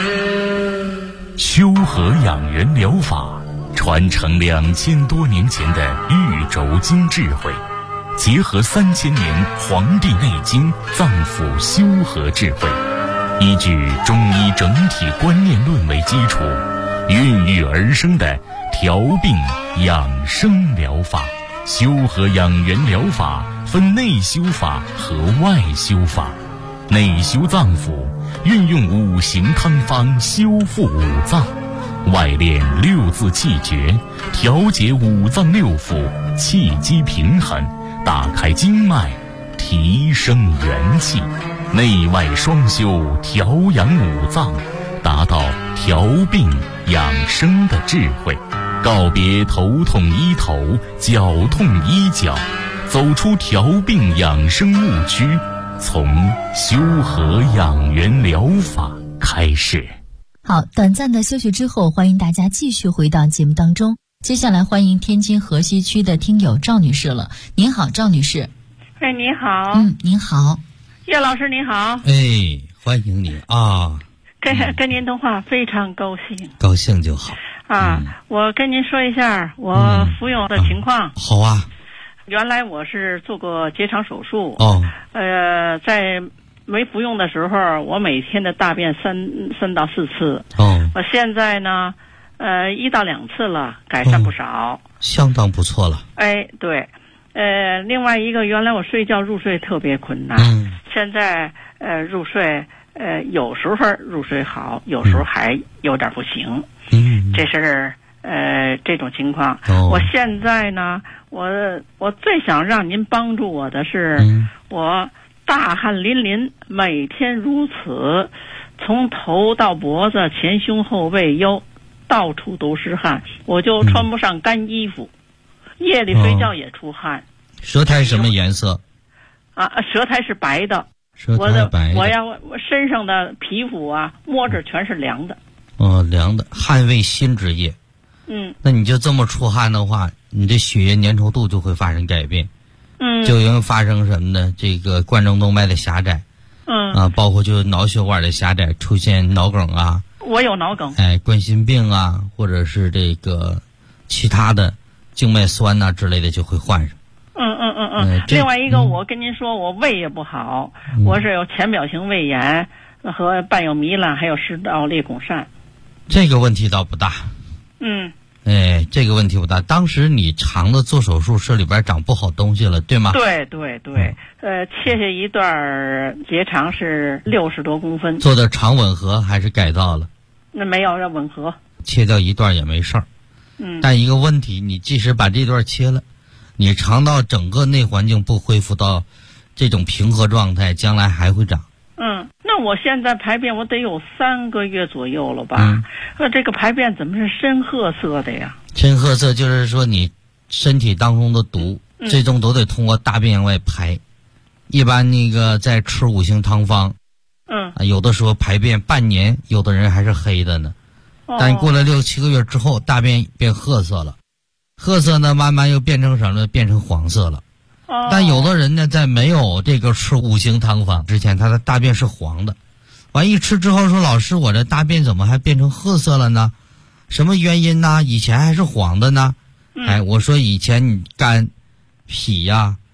修和养元疗法传承2000多年前的玉轴经智慧，结合3000年《黄帝内经》脏腑修和智慧，依据中医整体观念论为基础，孕育而生的调病养生疗法。修和养元疗法分内修法和外修法。内修脏腑，运用5行汤方修复5脏；外练6字气诀，调节5脏6腑，气机平衡，打开经脉，提升元气。内外双修，调养5脏，达到调病养生的智慧。告别头痛医头，脚痛医脚，走出调病养生误区，从修和养元疗法开始。
好，短暂的休息之后，欢迎大家继续回到节目当中。接下来欢迎天津河西区的听友赵女士了。您好，赵女士。
你好。
您好。
叶老师您好。
欢迎你啊。
跟您通话非常高兴。
高兴就好。
我跟您说一下我服用的情况。
好啊。
原来我是做过结肠手术。在没服用的时候，我每天的大便3到4次。我现在呢，1到2次了，改善不少。相
当不错了。
对。另外一个，原来我睡觉入睡特别困难。现在入睡有时候入睡好，有时候还有点不行。这是这种情况。我现在呢，我最想让您帮助我的是，我大汗淋漓，每天如此，从头到脖子、前胸后背腰，到处都是汗，我就穿不上干衣服，夜里睡觉也出汗。
舌苔什么颜色？
舌苔是白的。我身上的皮肤啊，摸着全是凉的。
凉的，汗为心之液。那你就这么出汗的话，你的血液粘稠度就会发生改变。就因为发生什么呢？这个冠状动脉的狭窄。包括就脑血管的狭窄，出现脑梗啊。
我有脑梗。
冠心病啊，或者是这个其他的静脉栓呐之类的就会患上。
另外一个，我跟您说，我胃也不好，我是有浅表性胃炎和伴有糜烂，还有食道裂孔疝。
这个问题倒不大。这个问题不大。当时你肠子做手术室里边长不好东西了，对吗？
对。切下一段结肠是60多公分。
做的肠吻合还是改造了？
那没有，要吻合。
切掉一段也没事儿。但一个问题，你即使把这段切了，你肠道整个内环境不恢复到这种平和状态，将来还会长。
那我现在排便我得有3个月左右了吧？这个排便怎么是深褐色的呀？
深褐色就是说你身体当中的毒，最终都得通过大便外排。一般那个在吃5行汤方，有的时候排便半年，有的人还是黑的呢。但过了6、7个月之后，大便变褐色了，褐色呢慢慢又变成什么？变成黄色了。但有的人呢，在没有这个吃5行汤方之前，他的大便是黄的。完一吃之后说，老师，我这大便怎么还变成褐色了呢？什么原因呢？以前还是黄的呢？我说以前你肝、脾呀、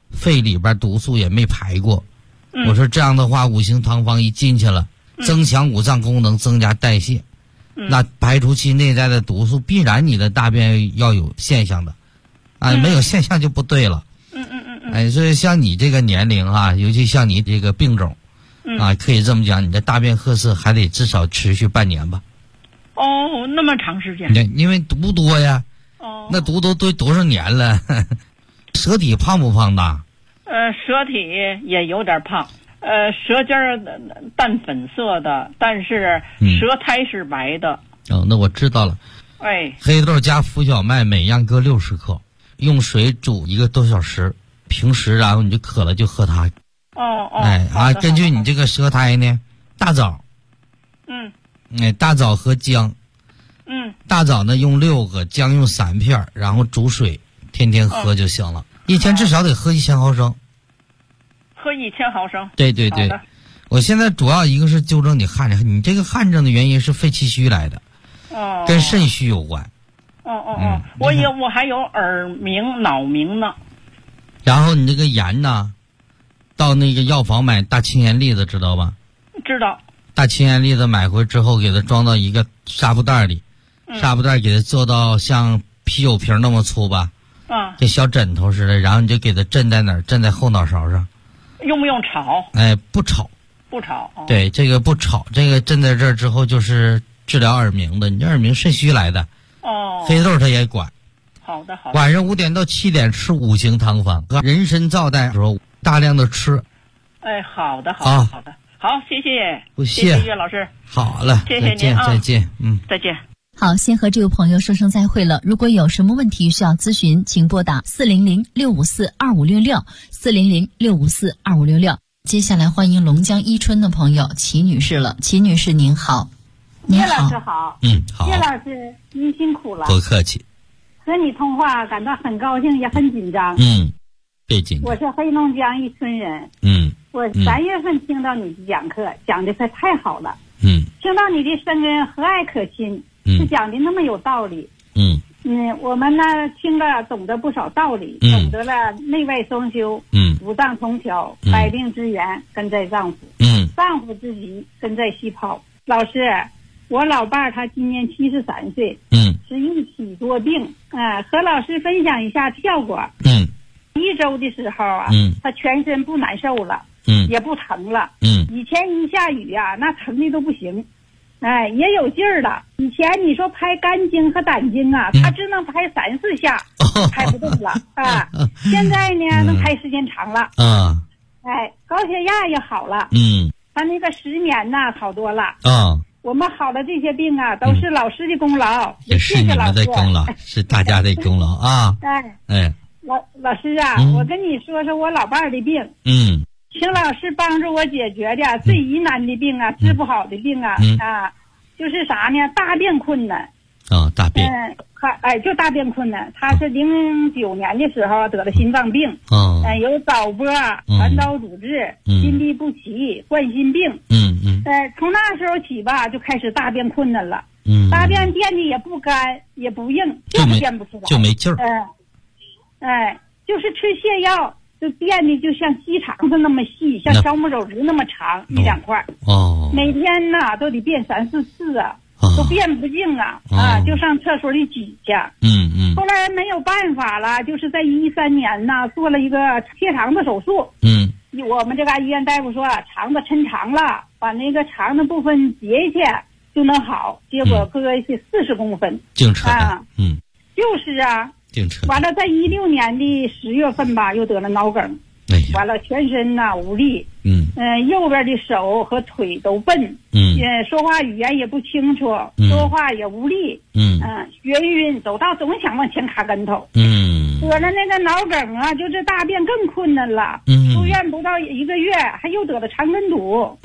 肺里边毒素也没排过。我说这样的话，五行汤方一进去了，增强五脏功能，增加代谢，那排出其内在的毒素，必然你的大便要有现象的，没有现象就不对了。所以像你这个年龄啊，尤其像你这个病种，可以这么讲，你的大便褐色还得至少持续半年吧。
哦，那么长时间？
因为毒多呀。那毒都多少年了？舌体胖不胖大？
舌体也有点胖，舌尖淡粉色的，但是舌苔是白的。
那我知道了。黑豆加浮小麦每样各60克，用水煮1个多小时。平时然后你就渴了就喝它。根据你这个舌苔呢，大枣。大枣和姜。大枣呢用6个，姜用3片，然后煮水，天天喝就行了。一天至少得喝1000毫升。
喝1000毫升。
对。我现在主要一个是纠正你汗症，你这个汗症的原因是肺气虚来的，跟肾虚有关。
我还有耳鸣、脑鸣呢。
然后你这个盐呢，到那个药房买大青盐粒子，知道吧？
知道。
大青盐粒子买回之后，给它装到一个纱布袋里，纱布袋给它做到像啤酒瓶那么粗吧，跟小枕头似的，然后你就给它枕在哪儿？枕在后脑勺上。
用不用炒？
不炒。
不炒。
对，这个不炒，这个枕在这儿之后就是治疗耳鸣的，你耳鸣肾虚来的。黑豆它也管。
好的。
晚上5点到7点吃五行汤方，人参皂带时候大量的吃。
好的。好，谢谢。
不谢。
谢谢岳老师。
好了，
谢谢您啊，
再见。
再见。
好，先和这位朋友说声再会了。如果有什么问题需要咨询，请拨打400-654-2566，400-654-2566。接下来欢迎龙江伊春的朋友齐女士了。齐女士您好。
岳老师好。
好。
岳老师您辛苦了。
不客气。
和你通话感到很高兴，也很紧张。
别紧张。
我是黑龙江伊春人。我3月份听到你讲课，讲的可太好了。听到你的声音和蔼可亲，是讲的那么有道理。我们呢听了懂得不少道理，懂得了内外双修，五脏同调，百病之源根在脏腑，脏腑之疾根在细胞。老师，我老伴儿他今年73岁，是一体多病，和老师分享一下效果。1周的时候啊，他全身不难受了，也不疼了。以前一下雨啊，那疼的都不行，也有劲儿了。以前你说拍肝经和胆经啊，他只能拍3、4下，拍不动了啊。现在呢，能拍时间长了。高血压也好了。他那个失眠呐，好多了。我们好了这些病啊，都是老师的功劳，
也是你们的功劳，是大家的功劳啊。
老师啊，我跟你说说我老伴儿的病。请老师帮助我解决的最疑难的病啊，治不好的病啊，就是啥呢？大便困难。
大便。
就大便困难。他是09年的时候得了心脏病。有早搏、传导阻滞、心律不齐、冠心病。从那时候起吧，就开始大便困难了。大便变的也不干也不硬，就是变不出来，
就没劲儿。
就是吃泻药，就变得就像鸡肠子那么细，像小拇手指那么长，1、2块。每天呢都得便3、4次啊，都便不净啊。就上厕所里挤去。后来没有办法了，就是在13年呢做了一个切肠子手术。我们这个医院大夫说肠子抻长了，把那个肠的部分截去就能好，结果割去40公分。
净扯淡。
就是啊。完了，在16年的10月份吧，又得了脑梗。完了，全身呐无力。右边的手和腿都笨。说话语言也不清楚，说话也无力。眩晕，走道总想往前卡跟头。得了那个脑梗啊，就这大便更困难了。住院不到1个月，还又得了肠梗阻。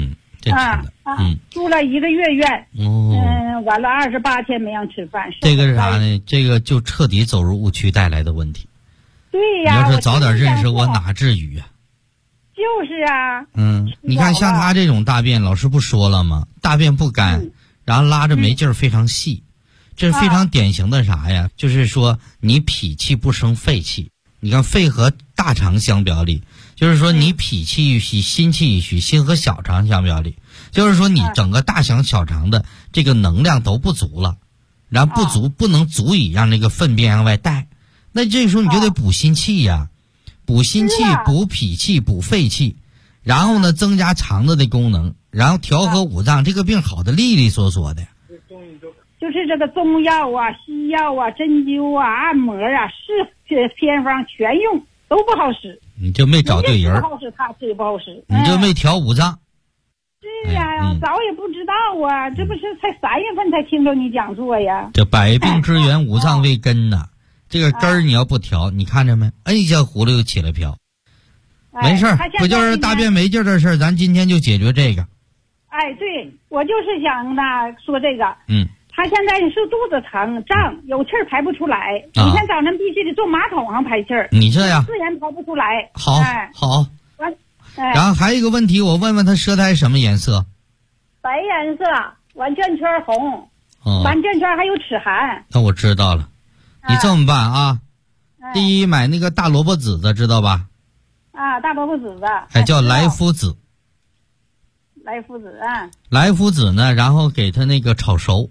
住了1个月院。完了28天没让吃饭。
这个是啥呢？这个就彻底走入误区带来的问题。
对呀。
你要是早点认识我，哪至于啊？
就是啊。
你看像他这种大便，老师不说了吗？大便不干，然后拉着没劲儿，非常细。这是非常典型的啥呀？就是说你脾气不生肺气， 你看肺和大肠相表里，就是说你脾气一虚，心气一虚，心和小肠相表里，就是说你整个大肠小肠的这个能量都不足了，然后不能足以让这个粪便往外带，那这时候你就得补心气呀，补心气，补脾气，补肺气，然后呢增加肠子的功能，然后调和五脏，这个病好的利利索索的。
就是这个中药啊、西药啊、针灸啊、按摩啊，是偏方全用都不好使。
你就没找对人，
不好使，他这不好使，
你就没调五脏。
是呀，早也不知道啊，这不是才3月份才听着你讲座呀。
这百病之源，五脏为根呐。这个根儿你要不调，你看着没？摁一下葫芦又起来飘。没事儿，不就是大便没劲的事儿，咱今天就解决这个。
哎，对，我就是想跟他说这个。他现在是肚子疼胀，有气儿排不出来，每天早上必须得坐马桶上排气儿。
你这样
自然排不出来。
好，好。然后还有一个问题，我问问他舌苔什么颜色？
白颜色，完圈圈红，完圈圈还有齿痕。
那我知道了，你这么办啊？第一，买那个大萝卜籽子，知道吧？
啊，大萝卜籽子。
还叫莱菔子。
莱菔子啊。
莱菔子呢，然后给它那个炒熟。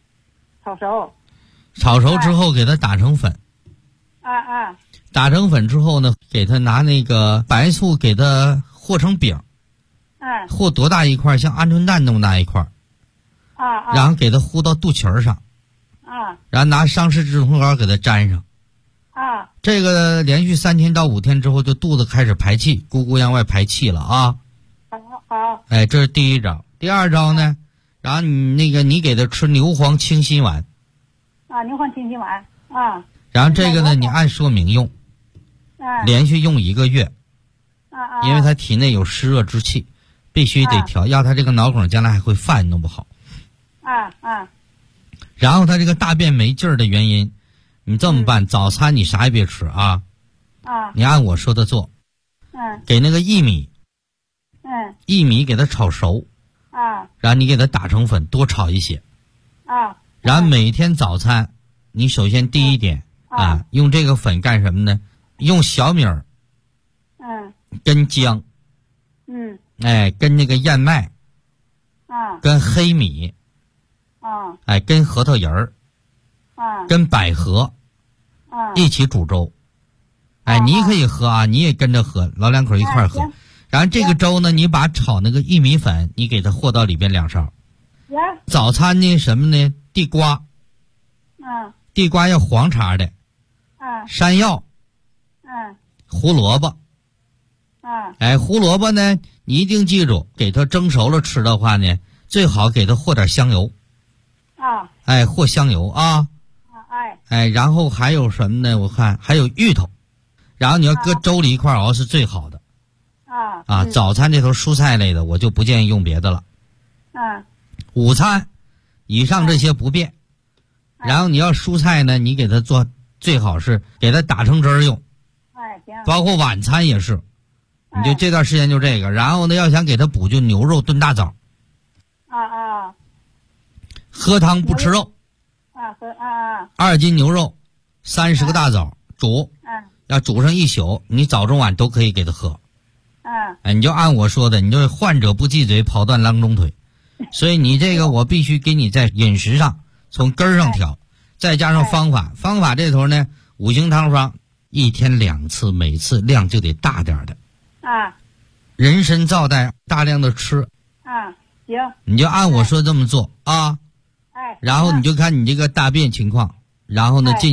炒熟之后给它打成粉。打成粉之后呢，给它拿那个白醋给它和成饼。和多大一块？像鹌鹑蛋那么大一块。然后给它糊到肚脐上。然后拿桑葚止痛膏给它粘上。这个连续3天到5天之后，就肚子开始排气，咕咕往外排气了啊。
好。
哎，这是第一招。第二招呢？然后你给他吃牛黄清心丸。
牛黄清心丸啊。
然后这个呢，你按说明用。连续用1个月。因为他体内有湿热之气，必须得调，要他这个脑孔将来还会犯，弄不好。然后他这个大便没劲儿的原因，你这么办，早餐你啥也别吃啊。你按我说的做。给那个薏米。薏米给它炒熟。然后你给它打成粉，多炒一些。然后每天早餐，你首先第一点用这个粉干什么呢？用小米儿，跟姜，跟那个燕麦，跟黑米，跟核桃仁儿，跟百合，一起煮粥。你可以喝啊，你也跟着喝，老两口一块儿喝。然后这个粥呢，你把炒那个薏米粉，你给它和到里边2勺。早餐呢什么呢？地瓜。地瓜要黄茬的。山药。胡萝卜。胡萝卜呢，你一定记住，给它蒸熟了吃的话呢，最好给它和点香油。和香油啊。然后还有什么呢？我看还有芋头，然后你要搁粥里一块熬是最好的。早餐这头蔬菜类的我就不建议用别的了。午餐以上这些不变。然后你要蔬菜呢，你给它做，最好是给它打成汁儿用。包括晚餐也是，你就这段时间就这个。然后呢，要想给它补，就牛肉炖大枣。喝汤不吃肉。2斤牛肉，30个大枣煮。要煮上1宿，你早中晚都可以给它喝。你就按我说的，你就患者不忌嘴，跑断郎中腿。所以你这个我必须给你在饮食上从根儿上调，再加上方法。方法这头呢，5行汤方，1天2次，每次量就得大点的。人参皂带大量的吃。
行。
你就按我说这么做啊。然后你就看你这个大便情况，然后呢